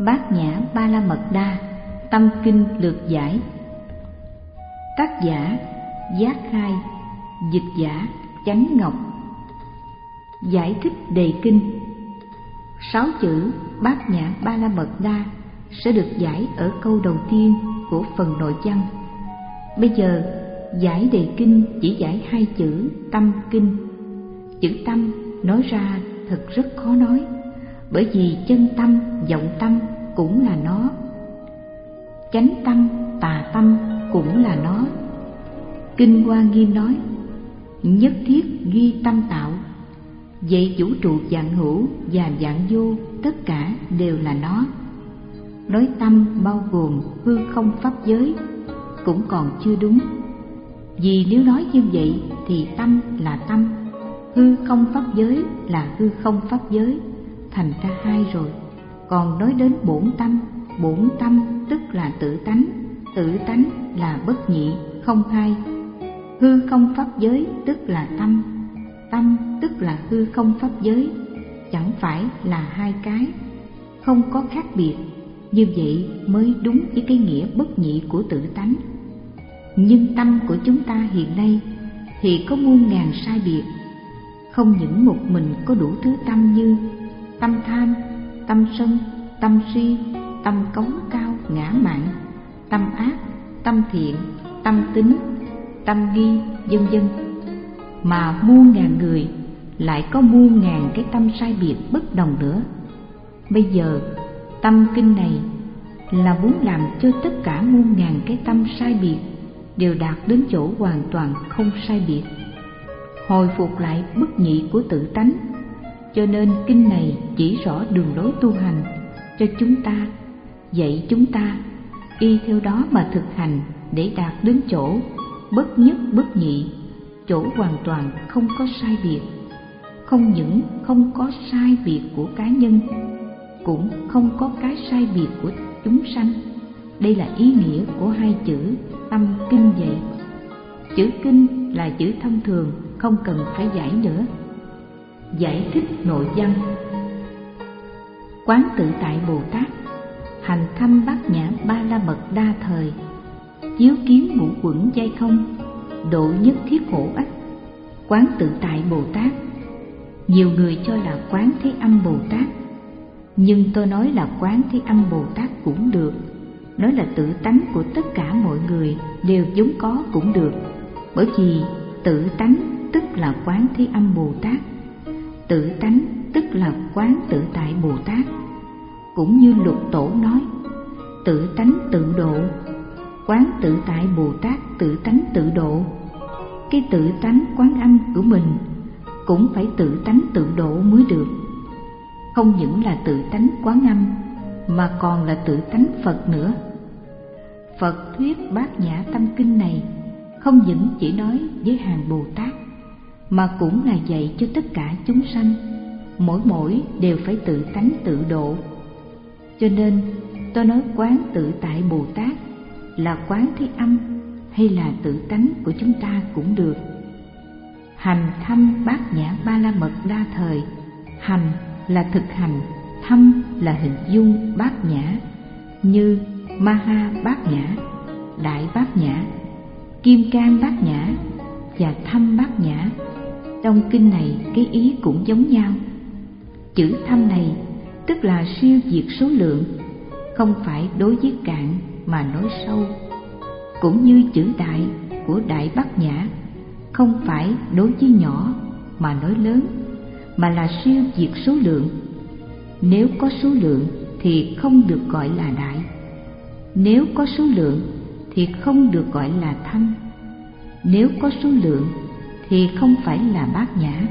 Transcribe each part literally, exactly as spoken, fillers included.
Bát Nhã Ba La Mật Đa Tâm Kinh lược giải. Tác giả Giác Khai, dịch giả Chánh Ngọc. Giải thích đề kinh. Sáu chữ Bát Nhã Ba La Mật Đa sẽ được giải ở câu đầu tiên của phần nội văn. Bây giờ giải đề kinh chỉ giải hai chữ tâm kinh. Chữ tâm nói ra thật rất khó nói, bởi vì chân tâm, vọng tâm cũng là nó, chánh tâm, tà tâm cũng là nó. Kinh Hoa Nghiêm nói nhất thiết ghi tâm tạo, vậy vũ trụ vạn hữu và vạn vô tất cả đều là nó. Nói tâm bao gồm hư không pháp giới cũng còn chưa đúng, vì nếu nói như vậy thì tâm là tâm, hư không pháp giới là hư không pháp giới, thành ra hai rồi. Còn nói đến bổn tâm, bổn tâm tức là tự tánh, tự tánh là bất nhị, không hai. Hư không pháp giới tức là tâm, tâm tức là hư không pháp giới, chẳng phải là hai cái, không có khác biệt. Như vậy mới đúng với cái nghĩa bất nhị của tự tánh. Nhưng tâm của chúng ta hiện nay thì có muôn ngàn sai biệt. Không những một mình có đủ thứ tâm như tâm tham, tâm sân, tâm si, tâm cống cao ngã mạn, tâm ác, tâm thiện, tâm tín, tâm nghi, vân vân, mà muôn ngàn người lại có muôn ngàn cái tâm sai biệt bất đồng nữa. Bây giờ tâm kinh này là muốn làm cho tất cả muôn ngàn cái tâm sai biệt đều đạt đến chỗ hoàn toàn không sai biệt, hồi phục lại bất nhị của tự tánh. Cho nên kinh này chỉ rõ đường lối tu hành cho chúng ta, dạy chúng ta y theo đó mà thực hành để đạt đến chỗ bất nhất bất nhị, chỗ hoàn toàn không có sai biệt. Không những không có sai biệt của cá nhân, cũng không có cái sai biệt của chúng sanh. Đây là ý nghĩa của hai chữ tâm kinh vậy. Chữ kinh là chữ thông thường, không cần phải giải nữa. Giải thích nội văn. Quán tự tại Bồ Tát hành thâm Bát Nhã Ba La Mật Đa thời, chiếu kiến ngũ quẩn giai không, độ nhất thiết khổ ách. Quán tự tại Bồ Tát, nhiều người cho là quán Thế Âm Bồ Tát, nhưng tôi nói là quán Thế Âm Bồ Tát cũng được, nói là tự tánh của tất cả mọi người đều vốn có cũng được. Bởi vì tự tánh tức là quán Thế Âm Bồ Tát, tự tánh tức là quán tự tại Bồ Tát. Cũng như Lục Tổ nói tự tánh tự độ, quán tự tại Bồ Tát tự tánh tự độ. Cái tự tánh quán âm của mình cũng phải tự tánh tự độ mới được. Không những là tự tánh quán âm mà còn là tự tánh Phật nữa. Phật thuyết Bát Nhã Tâm Kinh này không những chỉ nói với hàng Bồ Tát, mà cũng là dạy cho tất cả chúng sanh, mỗi mỗi đều phải tự tánh tự độ. Cho nên tôi nói quán tự tại Bồ Tát là quán Thế Âm hay là tự tánh của chúng ta cũng được. Hành thâm Bát Nhã Ba La Mật Đa thời, hành là thực hành, thâm là hình dung Bát Nhã, như Maha Bát Nhã, Đại Bát Nhã, Kim Cang Bát Nhã và Thâm Bát Nhã. Trong kinh này cái ý cũng giống nhau. Chữ thâm này tức là siêu diệt số lượng, không phải đối với cạn mà nói sâu. Cũng như chữ đại của Đại Bát Nhã không phải đối với nhỏ mà nói lớn, mà là siêu diệt số lượng. Nếu có số lượng thì không được gọi là đại, nếu có số lượng thì không được gọi là thâm, nếu có số lượng thì không phải là Bát Nhã.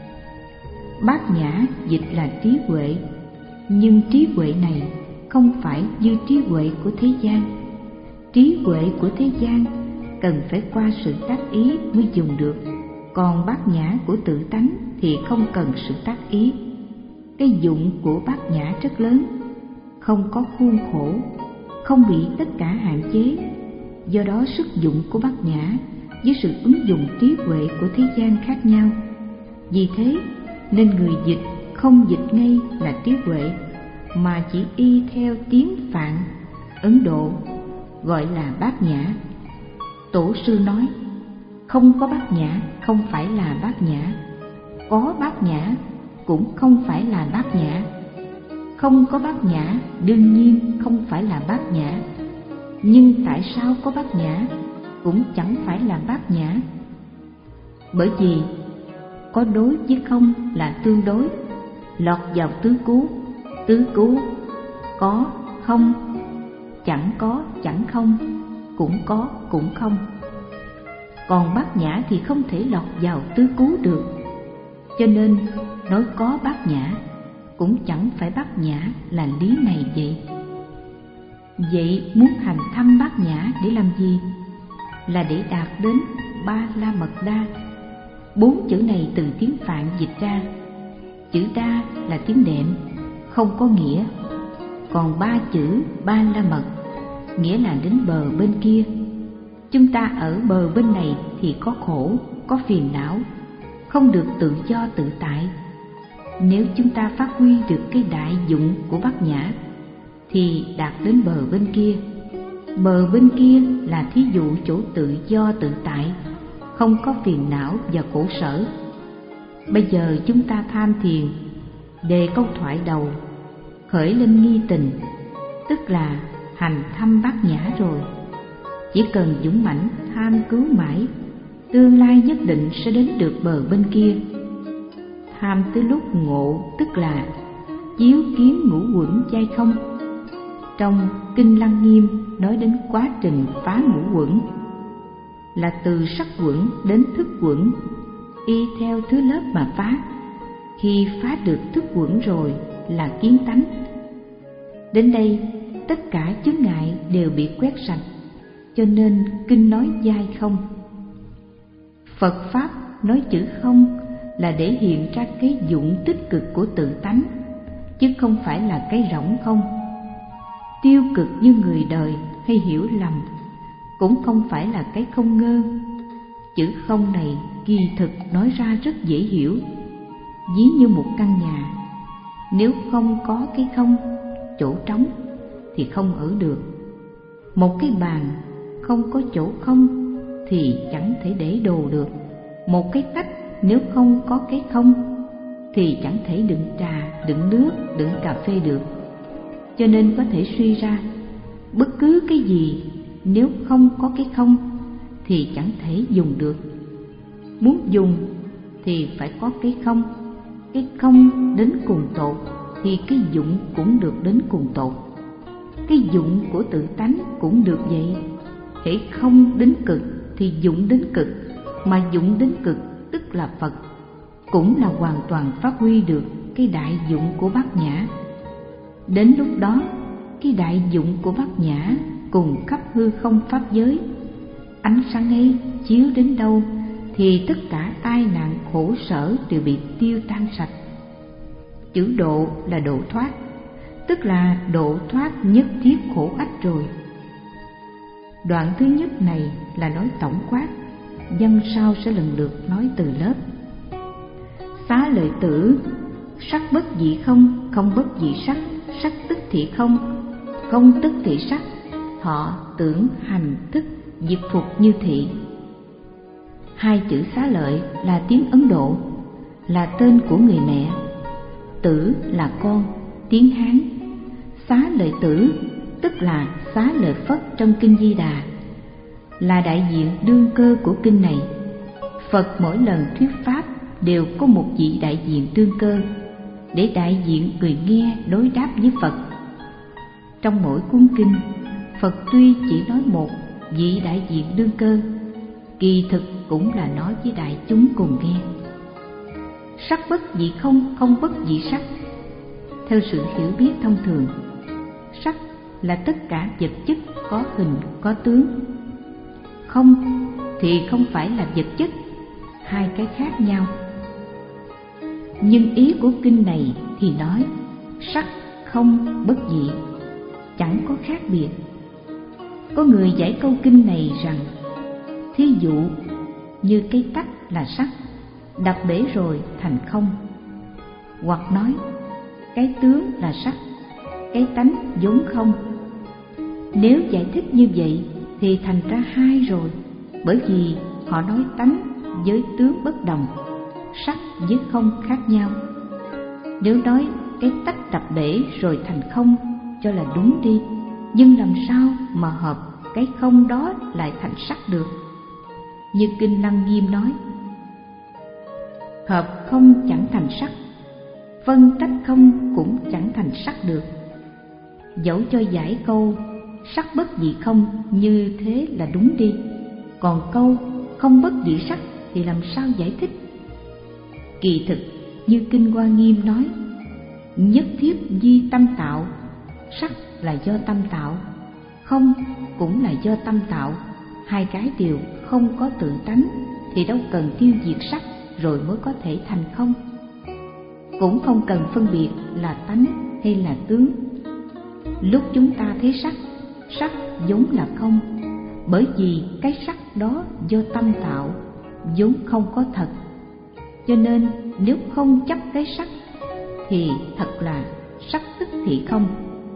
Bát Nhã dịch là trí huệ, nhưng trí huệ này không phải như trí huệ của thế gian. Trí huệ của thế gian cần phải qua sự tác ý mới dùng được, còn Bát Nhã của tự tánh thì không cần sự tác ý. Cái dụng của Bát Nhã rất lớn, không có khuôn khổ, không bị tất cả hạn chế. Do đó sức dụng của Bát Nhã với sự ứng dụng trí huệ của thế gian khác nhau. Vì thế nên người dịch không dịch ngay là trí huệ, mà chỉ y theo tiếng Phạn, Ấn Độ gọi là bát nhã. Tổ sư nói, không có bát nhã không phải là bát nhã, có bát nhã cũng không phải là bát nhã, không có bát nhã đương nhiên không phải là bát nhã. Nhưng tại sao có bát nhã cũng chẳng phải là bát nhã? Bởi vì có đối với không là tương đối, lọt vào tứ cứu. Tứ cứu có không, chẳng có chẳng không, cũng có cũng không. Còn bát nhã thì không thể lọt vào tứ cứu được, cho nên nói có bát nhã cũng chẳng phải bát nhã là lý này vậy. Vậy muốn hành thâm bát nhã để làm gì? Là để đạt đến ba la mật đa. Bốn chữ này từ tiếng Phạn dịch ra. Chữ đa là tiếng đệm, không có nghĩa. Còn ba chữ ba la mật nghĩa là đến bờ bên kia. Chúng ta ở bờ bên này thì có khổ, có phiền não, không được tự do tự tại. Nếu chúng ta phát huy được cái đại dụng của bát nhã thì đạt đến bờ bên kia. Bờ bên kia là thí dụ chỗ tự do tự tại, không có phiền não và khổ sở. Bây giờ chúng ta tham thiền, đề câu thoại đầu khởi lên nghi tình, tức là hành thâm bát nhã rồi. Chỉ cần dũng mãnh tham cứu mãi, tương lai nhất định sẽ đến được bờ bên kia. Tham tới lúc ngộ tức là chiếu kiến ngũ uẩn chai không. Trong Kinh Lăng Nghiêm nói đến quá trình phá ngũ uẩn là từ sắc uẩn đến thức uẩn, y theo thứ lớp mà phá. Khi phá được thức uẩn rồi là kiến tánh. Đến đây tất cả chướng ngại đều bị quét sạch, cho nên kinh nói giai không. Phật Pháp nói chữ không là để hiện ra cái dụng tích cực của tự tánh, chứ không phải là cái rỗng không. Tiêu cực như người đời hay hiểu lầm, cũng không phải là cái không ngơ. Chữ không này kỳ thực nói ra rất dễ hiểu. Ví như một căn nhà, nếu không có cái không, chỗ trống, thì không ở được. Một cái bàn không có chỗ không thì chẳng thể để đồ được. Một cái tách nếu không có cái không thì chẳng thể đựng trà, đựng nước, đựng cà phê được. Cho nên có thể suy ra, bất cứ cái gì nếu không có cái không thì chẳng thể dùng được. Muốn dùng thì phải có cái không. Cái không đến cùng tột thì cái dụng cũng được đến cùng tột. Cái dụng của tự tánh cũng được vậy. Hễ không đến cực thì dụng đến cực, mà dụng đến cực tức là Phật, cũng là hoàn toàn phát huy được cái đại dụng của bát nhã. Đến lúc đó, cái đại dụng của bát nhã cùng khắp hư không pháp giới, ánh sáng ấy chiếu đến đâu thì tất cả tai nạn khổ sở đều bị tiêu tan sạch. Chữ độ là độ thoát, tức là độ thoát nhất thiết khổ ách rồi. Đoạn thứ nhất này là nói tổng quát, văn sau sẽ lần lượt nói từ lớp. Xá lợi tử, sắc bất dị không, không bất dị sắc, sắc tức thị không, không tức thị sắc, thọ tưởng hành thức diệt phục như thị. Hai chữ xá lợi là tiếng Ấn Độ, là tên của người mẹ. Tử là con, tiếng Hán. Xá lợi tử tức là xá lợi Phất trong Kinh Di Đà, là đại diện đương cơ của kinh này. Phật mỗi lần thuyết pháp đều có một vị đại diện đương cơ, để đại diện người nghe đối đáp với Phật. Trong mỗi cuốn kinh, Phật tuy chỉ nói một vị đại diện đương cơ, kỳ thực cũng là nói với đại chúng cùng nghe. Sắc bất dị không, không bất dị sắc. Theo sự hiểu biết thông thường, sắc là tất cả vật chất có hình có tướng. Không thì không phải là vật chất, hai cái khác nhau. Nhưng ý của kinh này thì nói sắc không bất dị, chẳng có khác biệt. Có người giải câu kinh này rằng, thí dụ như cây tách là sắc, đập bể rồi thành không. Hoặc nói cái tướng là sắc, cái tánh vốn không. Nếu giải thích như vậy thì thành ra hai rồi, bởi vì họ nói tánh với tướng bất đồng, sắc với không khác nhau. Nếu nói cái tách tập bể rồi thành không cho là đúng đi, nhưng làm sao mà hợp cái không đó lại thành sắc được? Như Kinh Lăng Nghiêm nói, hợp không chẳng thành sắc, phân tách không cũng chẳng thành sắc được. Dẫu cho giải câu sắc bất dị không như thế là đúng đi, còn câu không bất dị sắc thì làm sao giải thích? Kỳ thực như Kinh Hoa Nghiêm nói, nhất thiết di tâm tạo, sắc là do tâm tạo, không cũng là do tâm tạo, hai cái đều không có tự tánh thì đâu cần tiêu diệt sắc rồi mới có thể thành không. Cũng không cần phân biệt là tánh hay là tướng. Lúc chúng ta thấy sắc, sắc vốn là không, bởi vì cái sắc đó do tâm tạo, vốn không có thật. Cho nên nếu không chấp cái sắc thì thật là sắc tức thì không.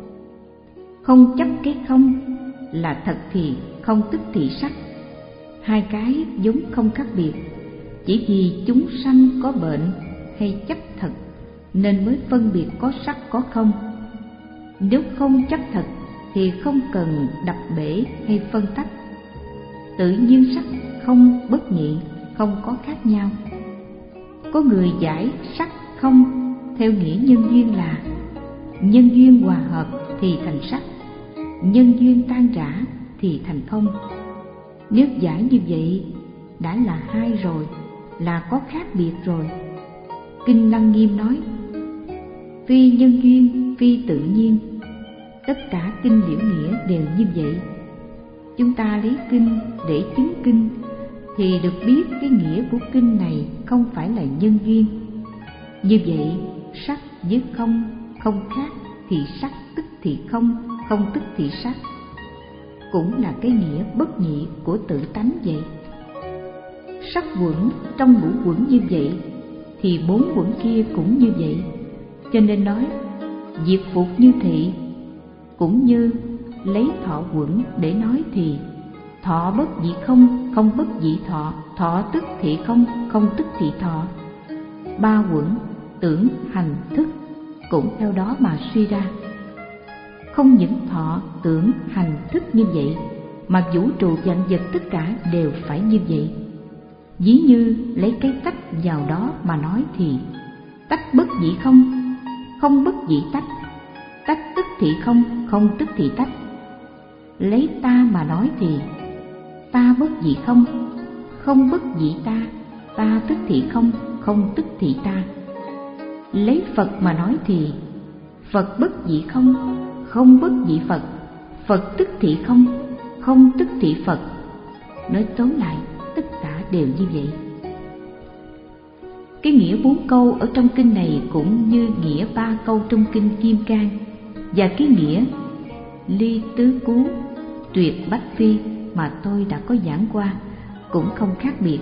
Không chấp cái không là thật thì không tức thì sắc. Hai cái vốn không khác biệt, chỉ vì chúng sanh có bệnh hay chấp thật nên mới phân biệt có sắc có không. Nếu không chấp thật thì không cần đập bể hay phân tách. Tự nhiên sắc không bất nhị, không có khác nhau. Có người giải sắc không theo nghĩa nhân duyên là nhân duyên hòa hợp thì thành sắc, nhân duyên tan rã thì thành không. Nếu giải như vậy đã là hai rồi, là có khác biệt rồi. Kinh Lăng Nghiêm nói, phi nhân duyên, phi tự nhiên. Tất cả kinh Liễu Nghĩa đều như vậy. Chúng ta lấy kinh để chứng kinh thì được biết cái nghĩa của kinh này không phải là nhân duyên. Như vậy sắc với không không khác thì sắc tức thì không, không tức thì sắc, cũng là cái nghĩa bất nhị của tự tánh vậy. Sắc quẩn trong ngũ quẩn như vậy thì bốn quẩn kia cũng như vậy. Cho nên nói diệt phục như thị, cũng như lấy thọ quẩn để nói thì thọ bất dị không, không bất dị thọ, thọ tức thị không, không tức thị thọ. Ba quẩn tưởng hành thức cũng theo đó mà suy ra. Không những thọ tưởng hành thức như vậy mà vũ trụ vạn vật tất cả đều phải như vậy. Ví như lấy cái tách vào đó mà nói thì tách bất dị không, không bất dị tách, tách tức thị không, không tức thị tách. Lấy ta mà nói thì ta bất dị không, không bất dị ta, ta tức thị không, không tức thị ta. Lấy Phật mà nói thì Phật bất dị không, không bất dị Phật, Phật tức thị không, không tức thị Phật. Nói tóm lại tất cả đều như vậy. Cái nghĩa bốn câu ở trong kinh này cũng như nghĩa ba câu trong kinh Kim Cang, và cái nghĩa ly tứ cú, tuyệt bách phi mà tôi đã có giảng qua cũng không khác biệt.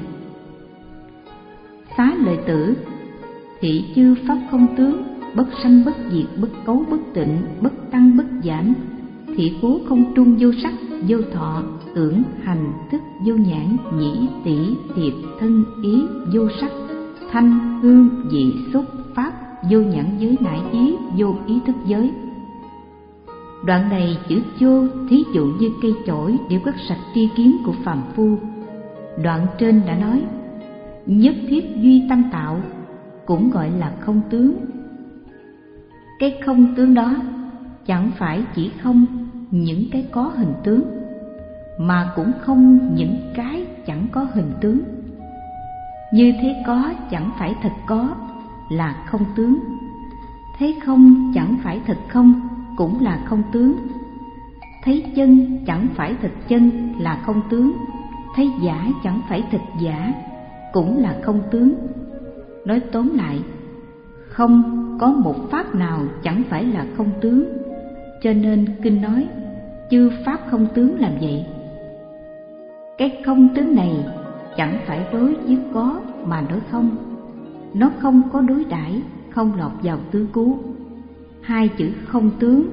Xá lợi tử, thị chư pháp không tướng, bất sanh bất diệt, bất cấu bất tịnh, bất tăng bất giảm, thị cố không trung vô sắc, vô thọ, tưởng hành thức vô nhãn, nhĩ tỷ thiệp thân ý vô sắc, thanh hương vị xúc pháp vô nhãn giới nải ý, vô ý thức giới. Đoạn này chữ vô thí dụ như cây chổi để quét sạch tri kiến của phàm phu. Đoạn trên đã nói nhất thiết duy tâm tạo, cũng gọi là không tướng. Cái không tướng đó chẳng phải chỉ không những cái có hình tướng, mà cũng không những cái chẳng có hình tướng. Như thế có chẳng phải thật có là không tướng, thấy không chẳng phải thật không cũng là không tướng, thấy chân chẳng phải thật chân là không tướng, thấy giả chẳng phải thật giả cũng là không tướng. Nói tóm lại, không có một pháp nào chẳng phải là không tướng. Cho nên kinh nói chư pháp không tướng làm vậy. Cái không tướng này chẳng phải đối với có mà nói không. Nó không có đối đãi, không lọt vào tứ cú. Hai chữ không tướng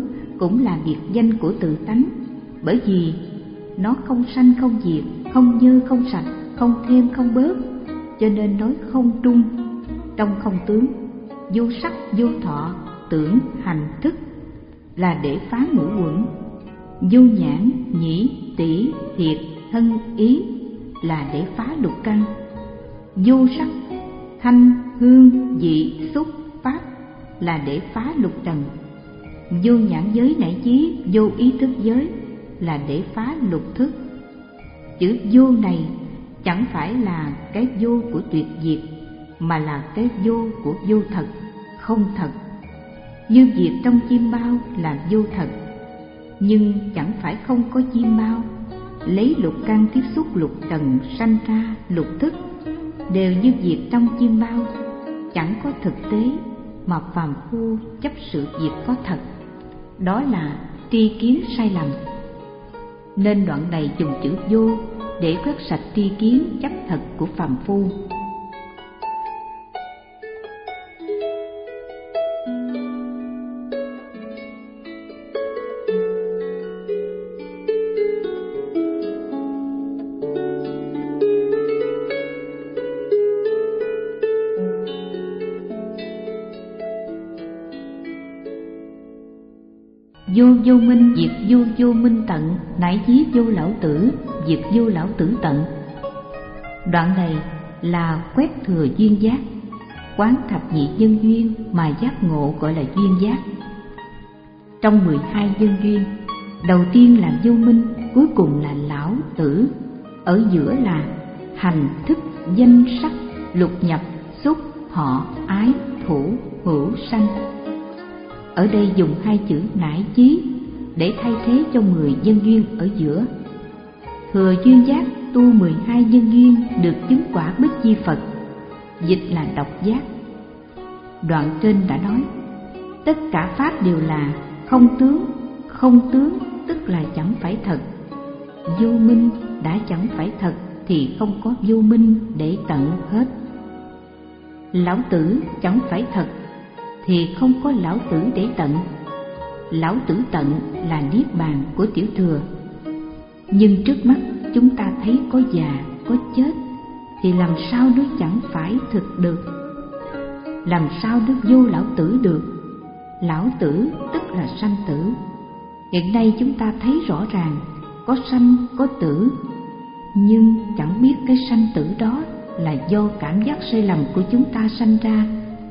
cũng là biệt danh của tự tánh, bởi vì nó không sanh không diệt, không dơ không sạch, không thêm không bớt, cho nên nói không trung. Trong không tướng, vô sắc vô thọ, tưởng hành thức là để phá ngũ uẩn. Vô nhãn nhĩ tỷ thiệt thân ý là để phá lục căn. Vô sắc thanh hương vị xúc pháp là để phá lục trần. Vô nhãn giới nảy chí, vô ý thức giới là để phá lục thức. Chữ vô này chẳng phải là cái vô của tuyệt diệt, mà là cái vô của vô thật, không thật. Như diệt trong chim bao là vô thật, nhưng chẳng phải không có chim bao. Lấy lục căn tiếp xúc lục trần sanh ra lục thức, đều như diệt trong chim bao, chẳng có thực tế, mà phàm phu chấp sự diệt có thật. Đó là tri kiến sai lầm. Nên đoạn này dùng chữ vô để quét sạch tri kiến chấp thật của phàm phu. Vô vô minh diệt vô vô minh tận, nải chí vô lão tử diệt vô lão tử tận. Đoạn này là quét thừa duyên giác, quán thập nhị nhân duyên mà giác ngộ gọi là duyên giác. Trong mười hai nhân duyên, đầu tiên là vô minh, cuối cùng là lão tử, ở giữa là hành thức danh sắc lục nhập xúc họ ái thủ hữu sanh. Ở đây dùng hai chữ nải chí để thay thế cho mười nhân duyên ở giữa. Thừa duyên giác tu mười hai nhân duyên được chứng quả Bích Chi Phật, dịch là độc giác. Đoạn trên đã nói, tất cả pháp đều là không tướng, không tướng tức là chẳng phải thật. Vô minh đã chẳng phải thật thì không có vô minh để tận hết. Lão tử chẳng phải thật thì không có lão tử để tận. Lão tử tận là niết bàn của tiểu thừa. Nhưng trước mắt chúng ta thấy có già, có chết, thì làm sao nó chẳng phải thực được? Làm sao nó vô lão tử được? Lão tử tức là sanh tử. Hiện nay chúng ta thấy rõ ràng có sanh có tử, nhưng chẳng biết cái sanh tử đó là do cảm giác sai lầm của chúng ta sanh ra.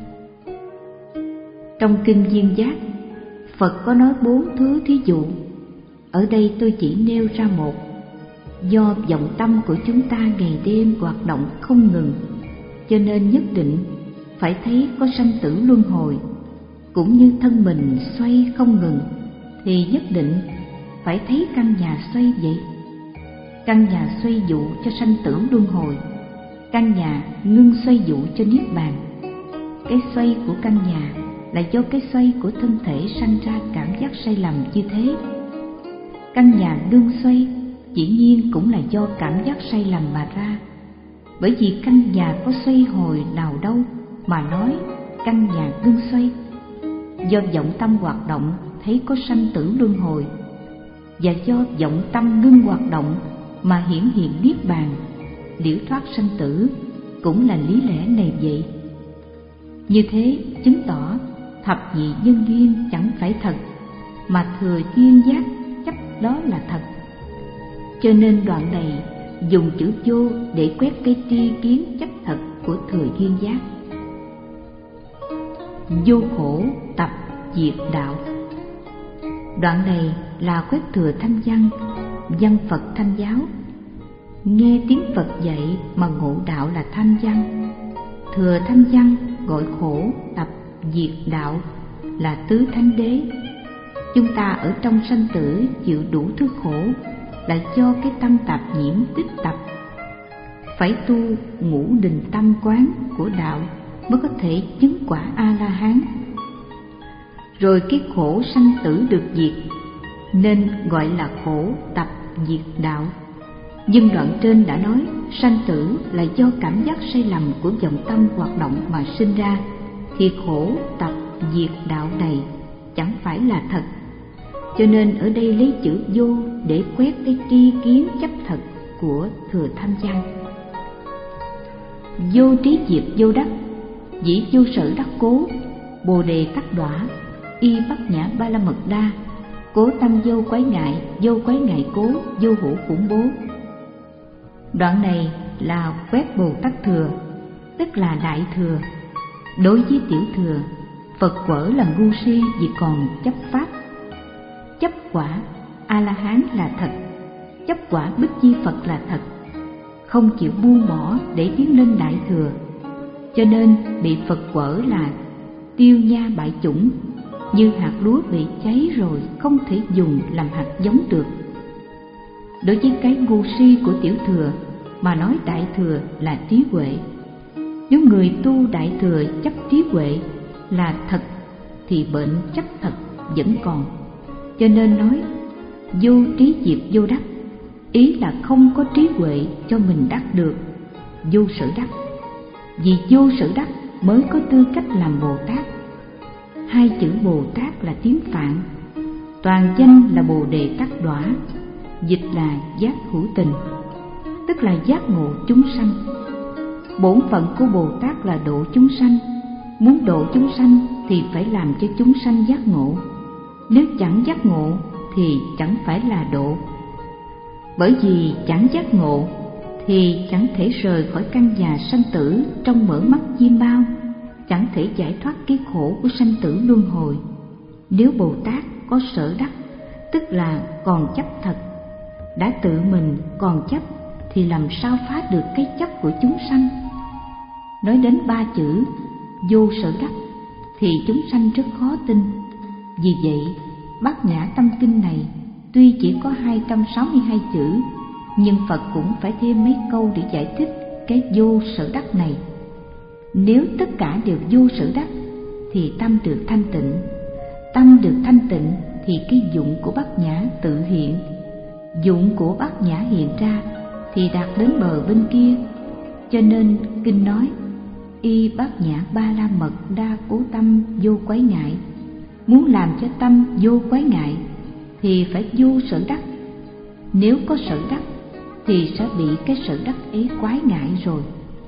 Trong kinh Duyên Giác, Phật có nói bốn thứ thí dụ. Ở đây tôi chỉ nêu ra một. Do vọng tâm của chúng ta ngày đêm hoạt động không ngừng, cho nên nhất định phải thấy có sanh tử luân hồi. Cũng như thân mình xoay không ngừng, thì nhất định phải thấy căn nhà xoay vậy. Căn nhà xoay dụ cho sanh tử luân hồi, căn nhà ngưng xoay dụ cho niết bàn. Cái xoay của căn nhà là do cái xoay của thân thể sanh ra cảm giác sai lầm như thế. Căn nhà ngưng xoay dĩ nhiên cũng là do cảm giác sai lầm mà ra. Bởi vì căn nhà có xoay hồi nào đâu mà nói căn nhà ngưng xoay. Do vọng tâm hoạt động thấy có sanh tử luân hồi, và do vọng tâm ngưng hoạt động mà hiển hiện niết bàn, liễu thoát sanh tử, cũng là lý lẽ này vậy. Như thế chứng tỏ thập nhị nhân duyên chẳng phải thật, mà thừa duyên giác chấp đó là thật. Cho nên đoạn này dùng chữ vô để quét cái tri kiến chấp thật của thừa duyên giác. Vô khổ tập diệt đạo. Đoạn này là quét thừa thanh văn, văn Phật thanh giáo. Nghe tiếng Phật dạy mà ngộ đạo là thanh văn. Thừa thanh văn gọi khổ tập diệt đạo là tứ thánh đế. Chúng ta ở trong sanh tử chịu đủ thứ khổ là do cái tâm tạp nhiễm tích tập. Phải tu ngũ đình tâm quán của đạo mới có thể chứng quả A-la-hán. Rồi cái khổ sanh tử được diệt, nên gọi là khổ tập diệt đạo. Nhưng đoạn trên đã nói sanh tử là do cảm giác sai lầm của vọng tâm hoạt động mà sinh ra, thì khổ tập diệt đạo này chẳng phải là thật. cho nên ở đây lấy chữ vô để quét cái tri kiến chấp thật của Thừa Tham Văn. Vô trí diệt vô đắc, dĩ vô sở đắc cố, bồ đề tắc đọa, y bát nhã ba la mật đa, cố tâm vô quái ngại, vô quái ngại cố, vô hữu khủng bố. Đoạn này là quét Bồ Tát Thừa, tức là Đại Thừa. Đối với Tiểu Thừa, Phật quở là ngu si vì còn chấp pháp. Chấp quả A-la-hán là thật, chấp quả Bích Chi Phật là thật, không chịu buông bỏ để tiến lên Đại Thừa, cho nên bị Phật quở là tiêu nha bại chủng, như hạt lúa bị cháy rồi không thể dùng làm hạt giống được. Đối với cái ngu si của Tiểu Thừa mà nói Đại Thừa là trí huệ. Nếu người tu Đại Thừa chấp trí huệ là thật thì bệnh chấp thật vẫn còn, cho nên nói vô trí diệt vô đắc, ý là không có trí huệ cho mình đắc được vô sở đắc. Vì vô sở đắc mới có tư cách làm Bồ Tát. Hai chữ Bồ Tát là tiếng Phạn, toàn danh là Bồ Đề Tắc Đọa, dịch là giác hữu tình, tức là giác ngộ chúng sanh. Bổn phận của Bồ Tát là độ chúng sanh, muốn độ chúng sanh thì phải làm cho chúng sanh giác ngộ, nếu chẳng giác ngộ thì chẳng phải là độ. Bởi vì chẳng giác ngộ thì chẳng thể rời khỏi căn già sanh tử trong mở mắt chiêm bao, chẳng thể giải thoát cái khổ của sanh tử luân hồi. Nếu Bồ Tát có sở đắc, tức là còn chấp thật, đã tự mình còn chấp thì làm sao phá được cái chấp của chúng sanh. Nói đến ba chữ vô sở đắc thì chúng sanh rất khó tin. Vì vậy Bát Nhã Tâm Kinh này tuy chỉ có hai trăm sáu mươi hai chữ, nhưng Phật cũng phải thêm mấy câu để giải thích cái vô sở đắc này. Nếu tất cả đều vô sở đắc thì tâm được thanh tịnh, tâm được thanh tịnh thì cái dụng của Bát Nhã tự hiện, dụng của Bát Nhã hiện ra thì đạt đến bờ bên kia. Cho nên kinh nói y Bát Nhã ba la mật đa cố tâm vô quái ngại. Muốn làm cho tâm vô quái ngại thì phải vô sở đắc. Nếu có sở đắc thì sẽ bị cái sở đắc ấy quái ngại rồi.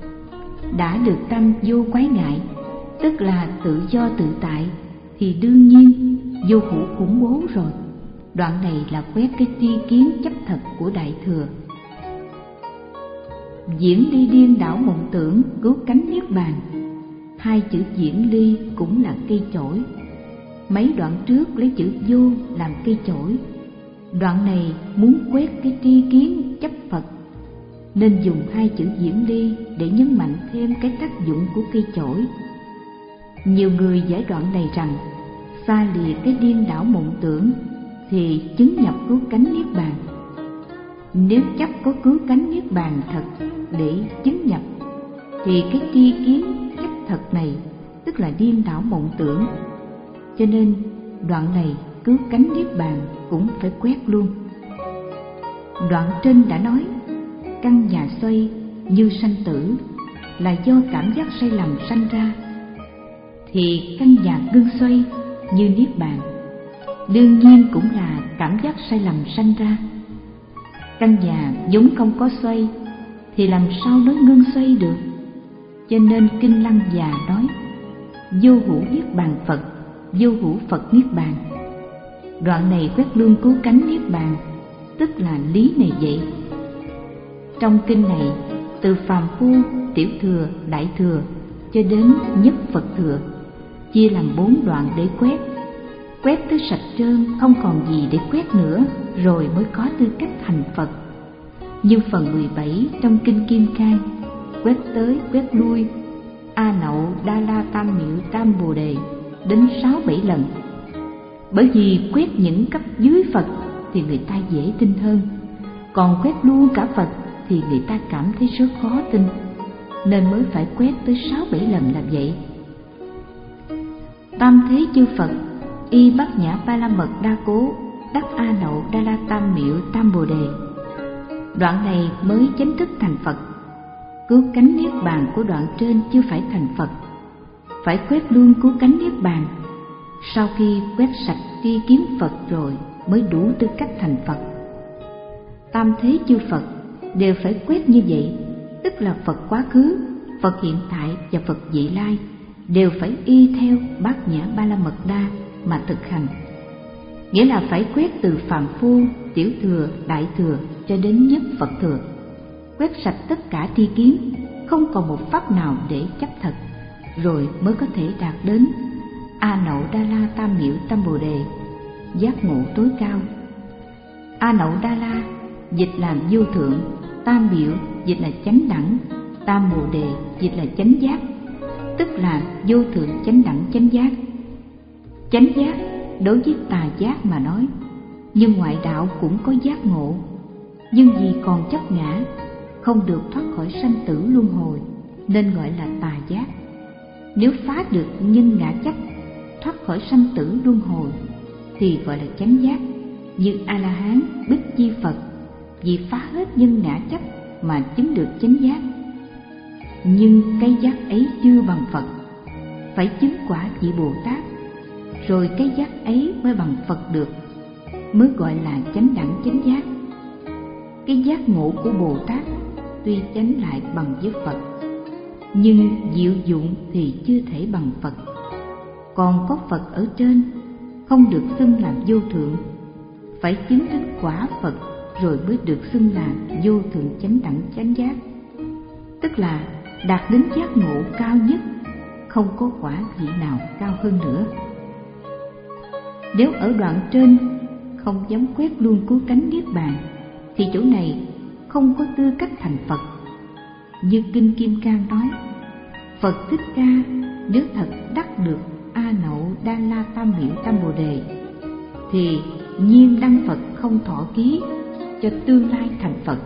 Đã được tâm vô quái ngại, tức là tự do tự tại, thì đương nhiên vô hữu khủng bố rồi. Đoạn này là quét cái tri kiến chấp thật của Đại Thừa. Diễn ly điên đảo mộng tưởng, cứu cánh niết bàn. Hai chữ diễn ly cũng là cây chổi. Mấy đoạn trước lấy chữ vô làm cây chổi, đoạn này muốn quét cái tri kiến chấp Phật, nên dùng hai chữ diễn ly để nhấn mạnh thêm cái tác dụng của cây chổi. Nhiều người giải đoạn này rằng xa lìa cái điên đảo mộng tưởng thì chứng nhập cứu cánh niết bàn. Nếu chấp có cứu cánh niết bàn thật để chứng nhập thì cái tri kiến chấp thật này tức là điên đảo mộng tưởng, cho nên đoạn này cứu cánh niết bàn cũng phải quét luôn. Đoạn trên đã nói căn nhà xoay như sanh tử là do cảm giác sai lầm sanh ra, thì căn nhà gương xoay như niết bàn đương nhiên cũng là cảm giác sai lầm sanh ra. Căn nhà vốn không có xoay thì làm sao nói ngưng xoay được. Cho nên kinh Lăng Già nói vô hữu niết bàn Phật, vô hữu Phật niết bàn. Đoạn này quét luôn cứu cánh niết bàn, tức là lý này vậy. Trong kinh này từ phàm phu, tiểu thừa, đại thừa cho đến nhất Phật thừa chia làm bốn đoạn để quét. Quét tới sạch trơn, không còn gì để quét nữa, rồi mới có tư cách thành Phật. Như phần mười bảy trong kinh Kim Cang, quét tới quét lui A Nậu Đa La Tam Miệu Tam Bồ Đề đến sáu bảy lần. Bởi vì quét những cấp dưới Phật thì người ta dễ tin hơn, còn quét luôn cả Phật thì người ta cảm thấy rất khó tin, nên mới phải quét tới sáu bảy lần là vậy. Tam thế chư Phật y Bát Nhã Ba La Mật Đa Cố đắc A Nậu Đa La Tam Miệu Tam Bồ Đề. Đoạn này mới chính thức thành Phật. Cứu cánh niết bàn của đoạn trên chưa phải thành Phật, phải quét luôn cứu cánh niết bàn. Sau khi quét sạch tri kiến Phật rồi mới đủ tư cách thành Phật. Tam thế chư Phật đều phải quét như vậy, tức là Phật quá khứ, Phật hiện tại và Phật vị lai đều phải y theo Bát Nhã Ba La Mật Đa mà thực hành. Nghĩa là phải quét từ phàm phu, tiểu thừa, đại thừa cho đến nhất Phật thừa, quét sạch tất cả tri kiến, không còn một pháp nào để chấp thật, rồi mới có thể đạt đến A Nậu Đa La Tam Miệu Tâm Bồ Đề, giác ngộ tối cao. A Nậu Đa La dịch làm vô thượng, Tam Miệu dịch là chánh đẳng, Tam Bồ Đề dịch là chánh giác, tức là vô thượng chánh đẳng chánh giác. Chánh giác đối với tà giác mà nói, nhưng ngoại đạo cũng có giác ngộ, nhưng vì còn chấp ngã, không được thoát khỏi sanh tử luân hồi, nên gọi là tà giác. Nếu phá được nhân ngã chấp, thoát khỏi sanh tử luân hồi, thì gọi là chánh giác. Như A-la-hán, Bích Chi Phật, vì phá hết nhân ngã chấp mà chứng được chánh giác. Nhưng cái giác ấy chưa bằng Phật, phải chứng quả vị Bồ Tát, rồi cái giác ấy mới bằng Phật được, mới gọi là chánh đẳng chánh giác. Cái giác ngộ của Bồ Tát tuy chánh lại bằng với Phật, nhưng diệu dụng thì chưa thể bằng Phật. Còn có Phật ở trên, không được xưng làm vô thượng, phải chứng đến quả Phật rồi mới được xưng là vô thượng chánh đẳng chánh giác, tức là đạt đến giác ngộ cao nhất, không có quả vị nào cao hơn nữa. Nếu ở đoạn trên không dám quét luôn cứu cánh niết bàn, thì chỗ này không có tư cách thành Phật. Như Kinh Kim Cang nói, Phật Thích Ca nếu thật đắc được A Nậu Đa La Tam Miệu Tam Bồ Đề, thì nhiên đăng Phật không thọ ký, cho tương lai thành Phật.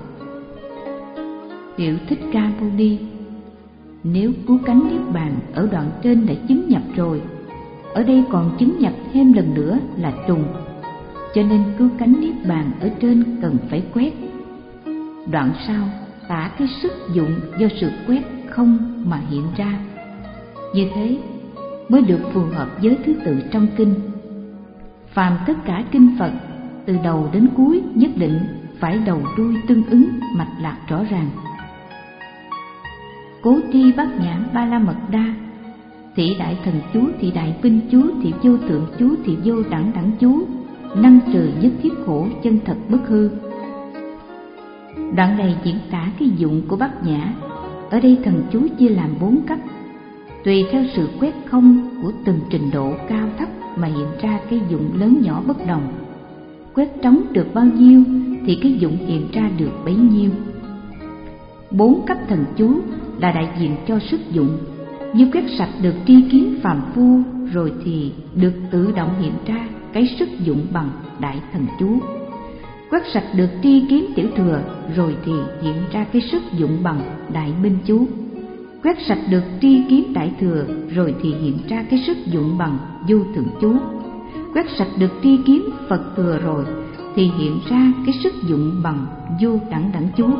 Tiểu Thích Ca Mâu Ni nếu cứu cánh niết bàn ở đoạn trên đã chứng nhập rồi, ở đây còn chứng nhập thêm lần nữa là trùng, cho nên cứu cánh niết bàn ở trên cần phải quét. Đoạn sau tả cái sức dụng do sự quét không mà hiện ra, như thế mới được phù hợp với thứ tự trong kinh. Phàm tất cả kinh Phật từ đầu đến cuối nhất định phải đầu đuôi tương ứng, mạch lạc rõ ràng. Cố tri Bát Nhã Ba La Mật Đa, thị đại thần chú, thị đại vinh chú, thị vô tượng chú, thị vô đẳng đẳng chú, năng trừ nhất thiết khổ, chân thật bất hư. Đoạn này diễn tả cái dụng của Bát Nhã. Ở đây thần chú chia làm bốn cấp, tùy theo sự quét không của từng trình độ cao thấp mà hiện ra cái dụng lớn nhỏ bất đồng. Quét trống được bao nhiêu thì cái dụng hiện ra được bấy nhiêu. Bốn cấp thần chú là đại diện cho sức dụng. Như quét sạch được tri kiến phàm phu rồi thì được tự động hiện ra cái sức dụng bằng đại thần chú. Quét sạch được tri kiến tiểu thừa rồi thì hiện ra cái sức dụng bằng đại minh chú. Quét sạch được tri kiến đại thừa rồi thì hiện ra cái sức dụng bằng vô thượng chú. Quét sạch được tri kiến Phật thừa rồi thì hiện ra cái sức dụng bằng vô đẳng đẳng chú.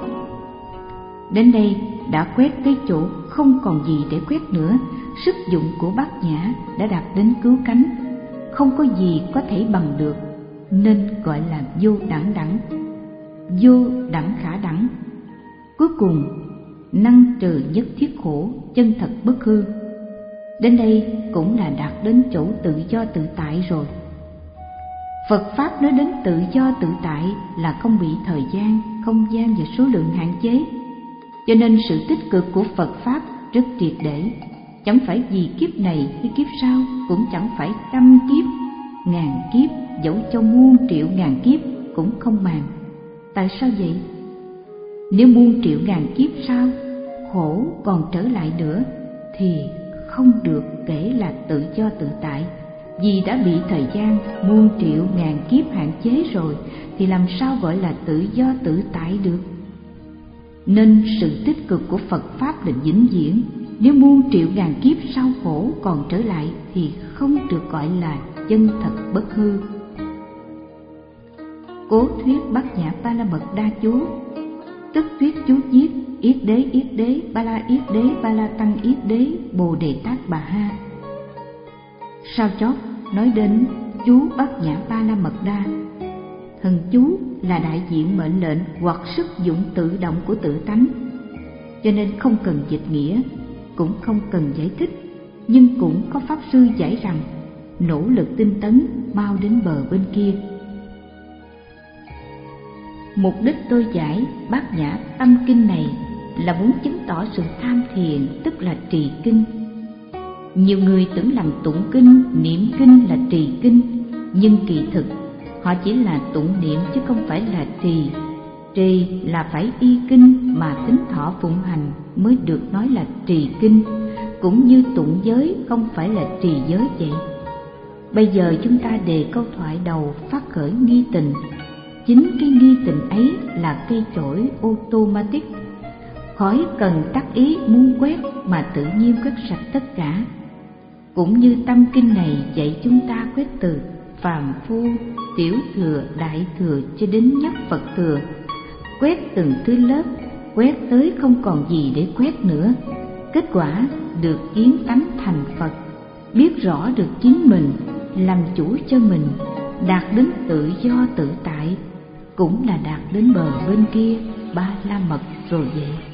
Đến đây đã quét cái chỗ không còn gì để quét nữa, sức dụng của Bát Nhã đã đạt đến cứu cánh, không có gì có thể bằng được, nên gọi là vô đẳng đẳng, vô đẳng khả đẳng. Cuối cùng năng trừ nhất thiết khổ, chân thật bất hư. Đến đây cũng là đạt đến chỗ tự do tự tại rồi. Phật Pháp nói đến tự do tự tại là không bị thời gian, không gian và số lượng hạn chế, cho nên sự tích cực của Phật Pháp rất triệt để, chẳng phải vì kiếp này hay kiếp sau, cũng chẳng phải trăm kiếp, ngàn kiếp, dẫu cho muôn triệu ngàn kiếp cũng không màng. Tại sao vậy? Nếu muôn triệu ngàn kiếp sau khổ còn trở lại nữa thì không được kể là tự do tự tại, vì đã bị thời gian muôn triệu ngàn kiếp hạn chế rồi thì làm sao gọi là tự do tự tại được. Nên sự tích cực của Phật Pháp là vĩnh viễn. Nếu muôn triệu ngàn kiếp sau khổ còn trở lại thì không được gọi là chân thật bất hư. Cố thuyết Bát Nhã Ba La Mật Đa chú, tức thuyết chú viết Yết Đế Yết Đế Ba La Yết Đế Ba La Tăng Yết Đế Bồ Đề Tát Bà Ha. Sau chót nói đến chú Bát Nhã Ba La Mật Đa, Thần chú là đại diện mệnh lệnh hoặc sức dụng tự động của tự tánh, cho nên không cần dịch nghĩa, cũng không cần giải thích. Nhưng cũng có pháp sư giải rằng nỗ lực tinh tấn mau đến bờ bên kia. Mục đích tôi giải Bát Nhã Tâm Kinh này là muốn chứng tỏ sự tham thiền, tức là trì kinh. Nhiều người tưởng làm tụng kinh, niệm kinh là trì kinh, nhưng kỳ thực họ chỉ là tụng niệm chứ không phải là trì. Trì là phải y kinh mà tính thọ phụng hành mới được nói là trì kinh, cũng như tụng giới không phải là trì giới vậy. Bây giờ chúng ta đề câu thoại đầu phát khởi nghi tình. Chính cái nghi tình ấy là cây chổi automatic, khỏi cần tác ý muốn quét mà tự nhiên quét sạch tất cả. Cũng như tâm kinh này dạy chúng ta quét từ phàm phu, tiểu thừa, đại thừa cho đến nhất Phật thừa, quét từng thứ lớp, quét tới không còn gì để quét nữa. Kết quả được kiến tánh thành Phật, biết rõ được chính mình, làm chủ cho mình, đạt đến tự do tự tại, cũng là đạt đến bờ bên kia Ba La Mật rồi vậy.